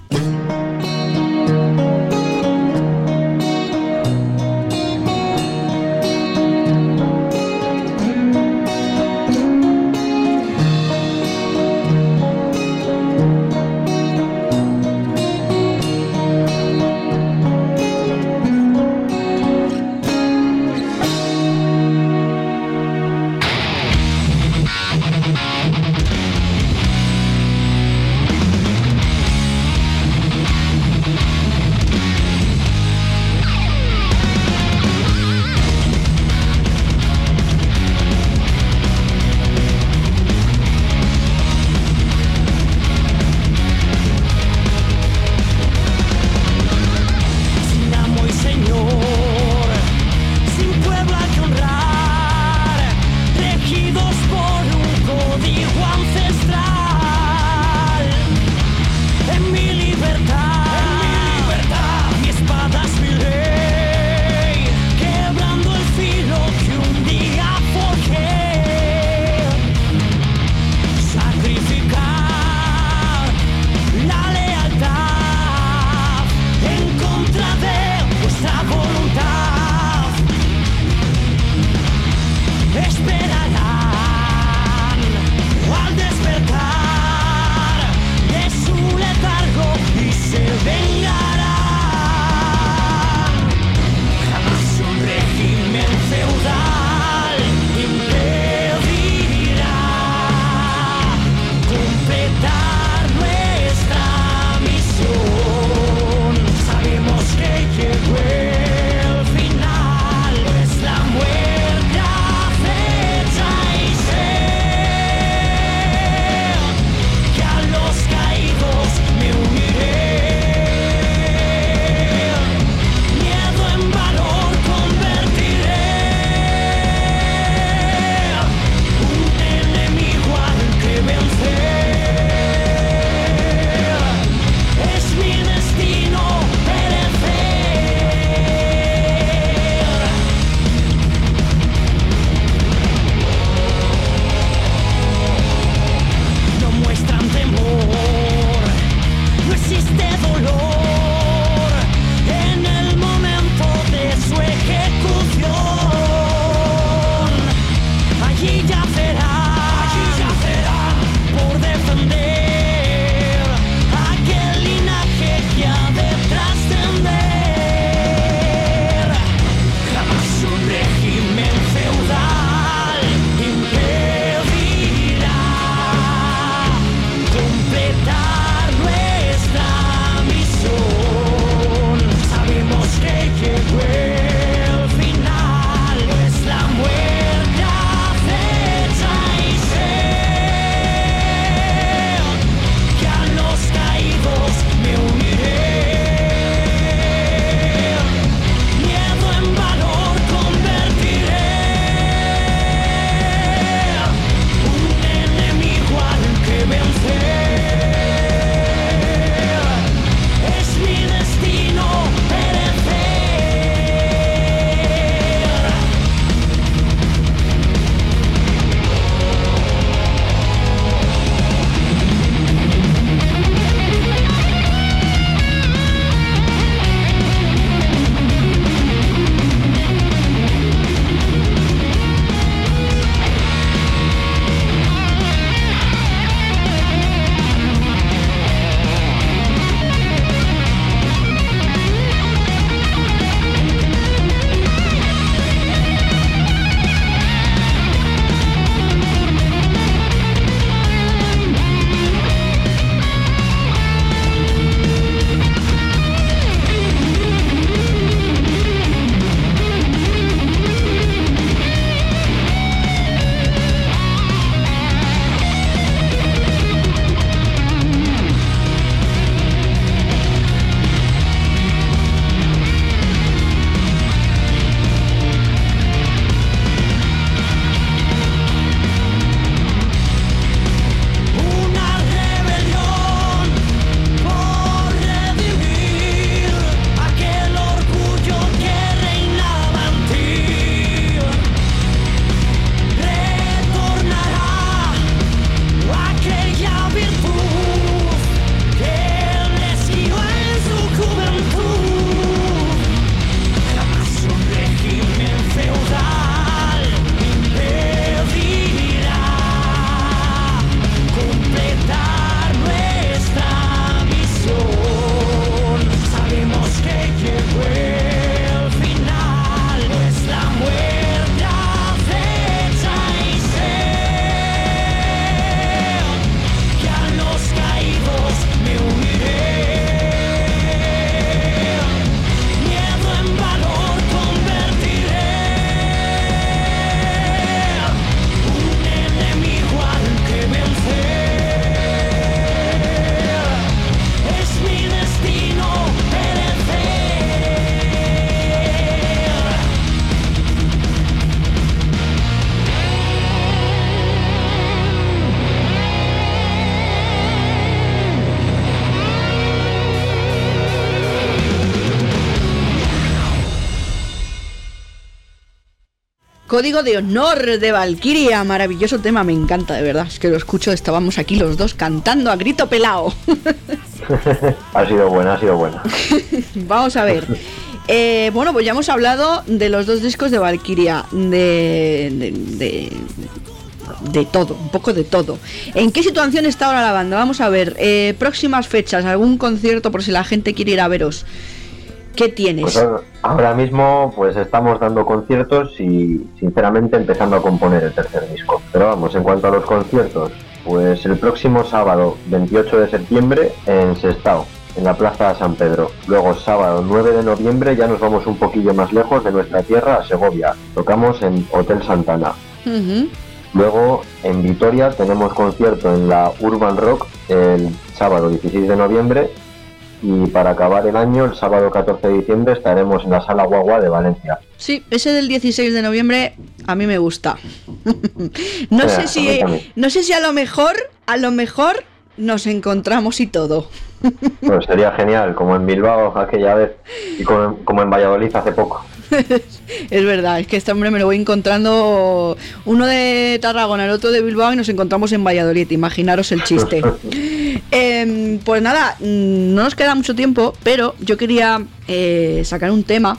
Código de honor de Valkyria, maravilloso tema, me encanta, de verdad. Es que lo escucho, estábamos aquí los dos cantando a grito pelado. Ha sido buena, ha sido buena. Vamos a ver. Eh, bueno, pues ya hemos hablado de los dos discos de Valkyria, de, de, de, de todo, un poco de todo. ¿En qué situación está ahora la banda? Vamos a ver, eh, próximas fechas, algún concierto por si la gente quiere ir a veros. ¿Qué tienes? Pues ahora mismo pues estamos dando conciertos y sinceramente empezando a componer el tercer disco. Pero vamos, en cuanto a los conciertos, pues el próximo sábado veintiocho de septiembre en Sestao, en la Plaza San Pedro. Luego sábado nueve de noviembre ya nos vamos un poquillo más lejos de nuestra tierra, a Segovia. Tocamos en Hotel Santana. Uh-huh. Luego en Vitoria tenemos concierto en la Urban Rock el sábado dieciséis de noviembre. Y para acabar el año, el sábado catorce de diciembre, estaremos en la Sala Guagua de Valencia. Sí, ese del dieciséis de noviembre a mí me gusta. no, sé si, no sé si a lo mejor, a lo mejor nos encontramos y todo. Pues sería genial, como en Bilbao aquella vez y como, como en Valladolid hace poco. Es verdad, es que este hombre me lo voy encontrando, uno de Tarragona, el otro de Bilbao, y nos encontramos en Valladolid, imaginaros el chiste. eh, pues nada, no nos queda mucho tiempo, pero yo quería eh, sacar un tema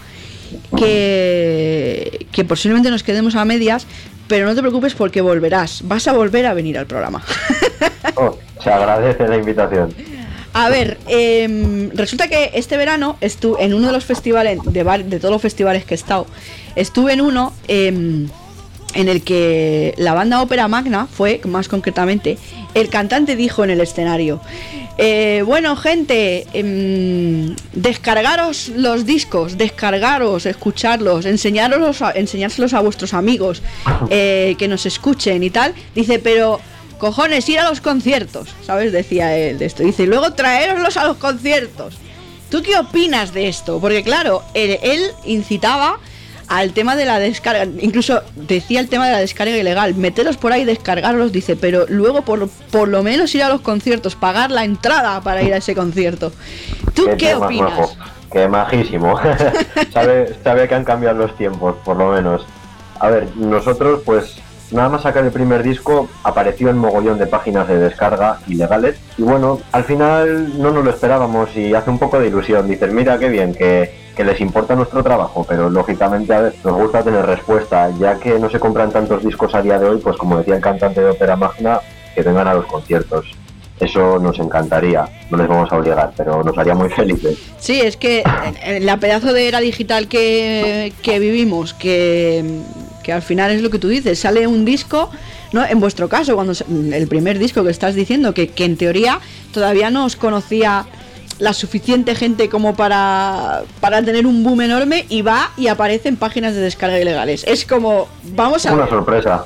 que, que posiblemente nos quedemos a medias, pero no te preocupes porque volverás, vas a volver a venir al programa. Oh, se agradece la invitación. A ver, eh, resulta que este verano estuve en uno de los festivales, de, de todos los festivales que he estado, estuve en uno eh, en el que la banda Ópera Magna fue, más concretamente, el cantante dijo en el escenario, eh, bueno gente, eh, descargaros los discos, descargaros, escucharlos, enseñároslos a, enseñárselos a vuestros amigos, eh, que nos escuchen y tal, dice, pero... cojones, ir a los conciertos, ¿sabes? Decía él de esto. Dice, y luego traeroslos a los conciertos. ¿Tú qué opinas de esto? Porque claro, él, él incitaba al tema de la descarga, incluso decía el tema de la descarga ilegal, meteros por ahí, descargarlos, dice, pero luego por, por lo menos ir a los conciertos, pagar la entrada para ir a ese concierto. ¿Tú qué, qué opinas? Majo. Qué majísimo. sabe, sabe que han cambiado los tiempos, por lo menos. A ver, nosotros pues... nada más sacar el primer disco apareció en mogollón de páginas de descarga ilegales y bueno, al final no nos lo esperábamos y hace un poco de ilusión. Dices, mira qué bien, que, que les importa nuestro trabajo, pero lógicamente a ver, nos gusta tener respuesta, ya que no se compran tantos discos a día de hoy, pues como decía el cantante de Ópera Magna, que vengan a los conciertos. Eso nos encantaría, no les vamos a obligar, pero nos haría muy felices. Sí, es que en la pedazo de era digital que, que vivimos, que... que al final es lo que tú dices, sale un disco, ¿no? En vuestro caso, cuando el primer disco que estás diciendo, que, que en teoría todavía no os conocía la suficiente gente como para, para tener un boom enorme, y va y aparece en páginas de descarga ilegales. Es como, vamos a una ver. sorpresa.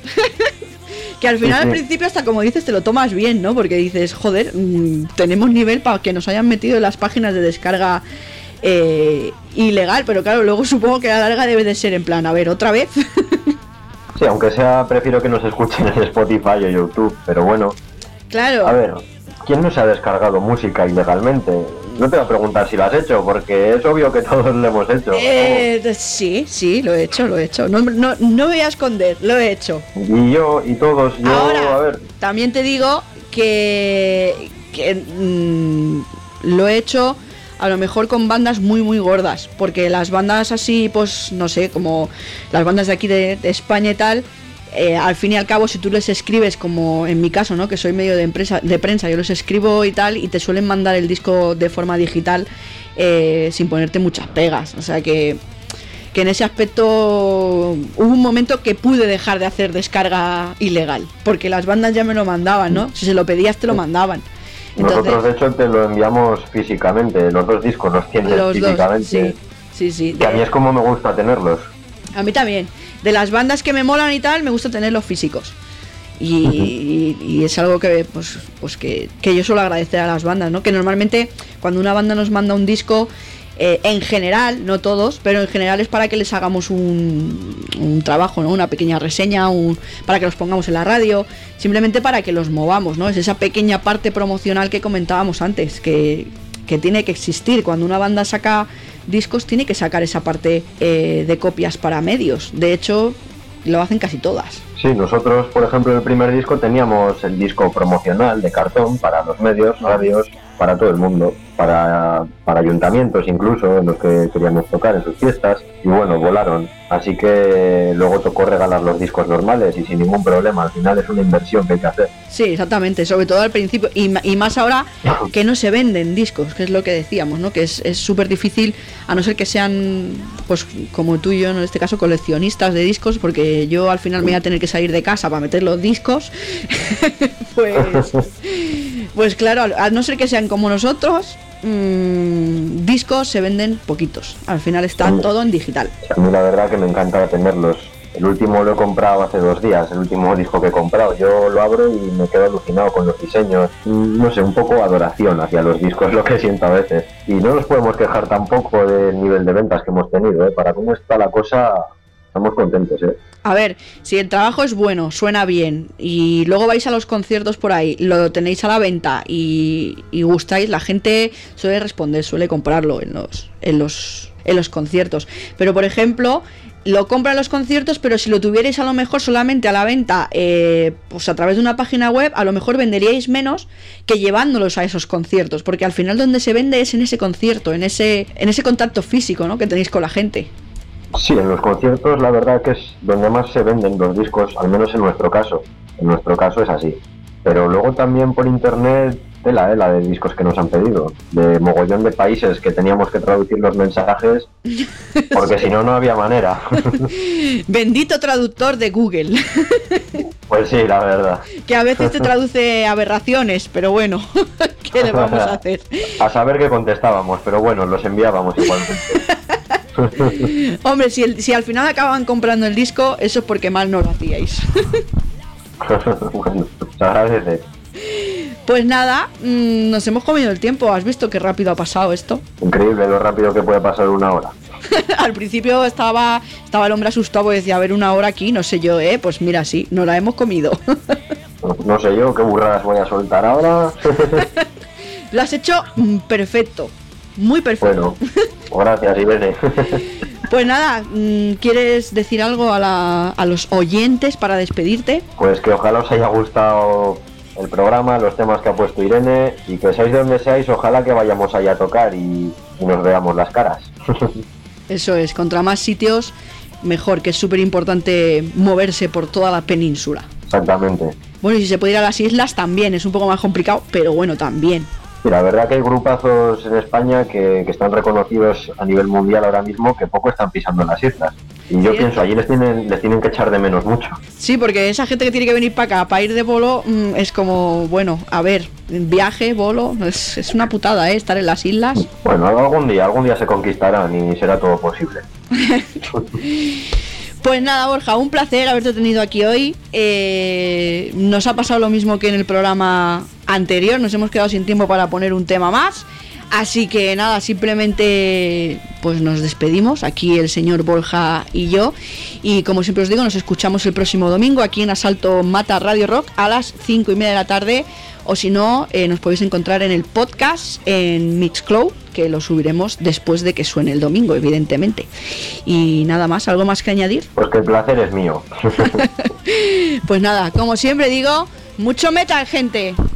Que al final, sí, sí. Al principio, hasta como dices, te lo tomas bien, ¿no? Porque dices, joder, mmm, tenemos nivel para que nos hayan metido en las páginas de descarga Eh, ilegal, pero claro, luego supongo que a la larga debe de ser en plan, a ver, otra vez. Sí, aunque sea, prefiero que nos escuchen en Spotify o YouTube, pero bueno. Claro. A ver, ¿quién no se ha descargado música ilegalmente? No te voy a preguntar si lo has hecho, porque es obvio que todos lo hemos hecho. Eh, sí, sí, lo he hecho, lo he hecho. No, no, no me voy a esconder, lo he hecho. Y yo, y todos, yo, Ahora, a ver. También te digo que, que mmm, lo he hecho a lo mejor con bandas muy muy gordas, porque las bandas así, pues no sé, como las bandas de aquí de, de España y tal, eh, al fin y al cabo, si tú les escribes, como en mi caso, ¿no? Que soy medio de empresa, de prensa, yo los escribo y tal, y te suelen mandar el disco de forma digital, eh, sin ponerte muchas pegas, o sea que que en ese aspecto hubo un momento que pude dejar de hacer descarga ilegal, porque las bandas ya me lo mandaban, ¿no? Si se lo pedías te lo mandaban. Entonces, nosotros de hecho te lo enviamos físicamente, los dos discos los tienes los físicamente. Dos, sí, sí, sí. Que a mí es como me gusta tenerlos. A mí también. De las bandas que me molan y tal, me gusta tenerlos físicos. Y, uh-huh. y, y es algo que pues, pues que, que yo suelo agradecer a las bandas, ¿no? Que normalmente cuando una banda nos manda un disco, eh, en general, no todos, pero en general es para que les hagamos un, un trabajo, ¿no? Una pequeña reseña, un, para que los pongamos en la radio, simplemente para que los movamos, ¿no? Es esa pequeña parte promocional que comentábamos antes, que, que tiene que existir. Cuando una banda saca discos, tiene que sacar esa parte eh, de copias para medios. De hecho, lo hacen casi todas. Sí, nosotros, por ejemplo, en el primer disco teníamos el disco promocional de cartón para los medios, radios, para todo el mundo, para, para ayuntamientos incluso, en los que queríamos tocar en sus fiestas, y bueno, volaron. Así que luego tocó regalar los discos normales y sin ningún problema. Al final es una inversión que hay que hacer. Sí, exactamente, sobre todo al principio, y, y más ahora que no se venden discos, que es lo que decíamos, ¿no? Que es súper difícil, a no ser que sean, pues como tú y yo en este caso, coleccionistas de discos, porque yo al final me voy a tener que salir de casa para meter los discos. pues, pues claro, a no ser que sean como nosotros, mmm, discos se venden poquitos, al final está sí, todo en digital. A mí la verdad que me encanta tenerlos. El último lo he comprado hace dos días, el último disco que he comprado. Yo lo abro y me quedo alucinado con los diseños. No sé, un poco adoración hacia los discos, lo que siento a veces. Y no nos podemos quejar tampoco del nivel de ventas que hemos tenido, ¿eh? Para cómo está la cosa, estamos contentos, ¿eh? A ver, si el trabajo es bueno, suena bien, y luego vais a los conciertos por ahí, lo tenéis a la venta y, y gustáis, la gente suele responder, suele comprarlo en los, en los, en los conciertos. Pero por ejemplo, lo compran los conciertos, pero si lo tuvierais a lo mejor solamente a la venta, eh, pues a través de una página web, a lo mejor venderíais menos que llevándolos a esos conciertos, porque al final donde se vende es en ese concierto, en ese, en ese contacto físico, ¿no?, que tenéis con la gente. Sí, en los conciertos la verdad que es donde más se venden los discos, al menos en nuestro caso. En nuestro caso es así. Pero luego también por internet, tela, eh, la de discos que nos han pedido. De mogollón de países que teníamos que traducir los mensajes, porque si no, no había manera. Bendito traductor de Google. Pues sí, la verdad. Que a veces te traduce aberraciones, pero bueno, ¿qué le vamos a hacer? A saber qué contestábamos, pero bueno, los enviábamos igualmente. Hombre, si, el, si al final acaban comprando el disco, eso es porque mal no lo hacíais. Bueno, se agradece. Pues nada, mmm, nos hemos comido el tiempo. ¿Has visto qué rápido ha pasado esto? Increíble lo rápido que puede pasar una hora. Al principio estaba estaba el hombre asustado y decía, a ver, una hora aquí, no sé yo, ¿eh? Pues mira, sí, nos la hemos comido. no, no sé yo, qué burradas voy a soltar ahora. Lo has hecho mm, perfecto. Muy perfecto. Bueno, gracias, Irene. Pues nada, ¿quieres decir algo a, la, a los oyentes para despedirte? Pues que ojalá os haya gustado el programa, los temas que ha puesto Irene, y que seáis de donde seáis, ojalá que vayamos allá a tocar y, y nos veamos las caras. Eso es, contra más sitios, mejor, que es súper importante moverse por toda la península. Exactamente. Bueno, y si se puede ir a las islas también, es un poco más complicado, pero bueno, también. Sí, la verdad que hay grupazos en España que, que están reconocidos a nivel mundial ahora mismo, que poco están pisando en las islas. Y yo ¿Sí? pienso, allí les tienen, les tienen que echar de menos mucho. Sí, porque esa gente que tiene que venir para acá, para ir de bolo, mmm, es como, bueno, a ver, viaje, bolo, es, es una putada, ¿eh? Estar en las islas. Bueno, algún día, algún día se conquistarán y será todo posible. Pues nada, Borja, un placer haberte tenido aquí hoy. Eh, nos ha pasado lo mismo que en el programa anterior, nos hemos quedado sin tiempo para poner un tema más. Así que nada, simplemente pues nos despedimos, aquí el señor Borja y yo. Y como siempre os digo, nos escuchamos el próximo domingo aquí en Asalto Mata Radio Rock a las cinco y media de la tarde. O si no, eh, nos podéis encontrar en el podcast en Mixcloud, que lo subiremos después de que suene el domingo, evidentemente. Y nada más, ¿algo más que añadir? Pues que el placer es mío. Pues nada, como siempre digo, mucho metal, gente.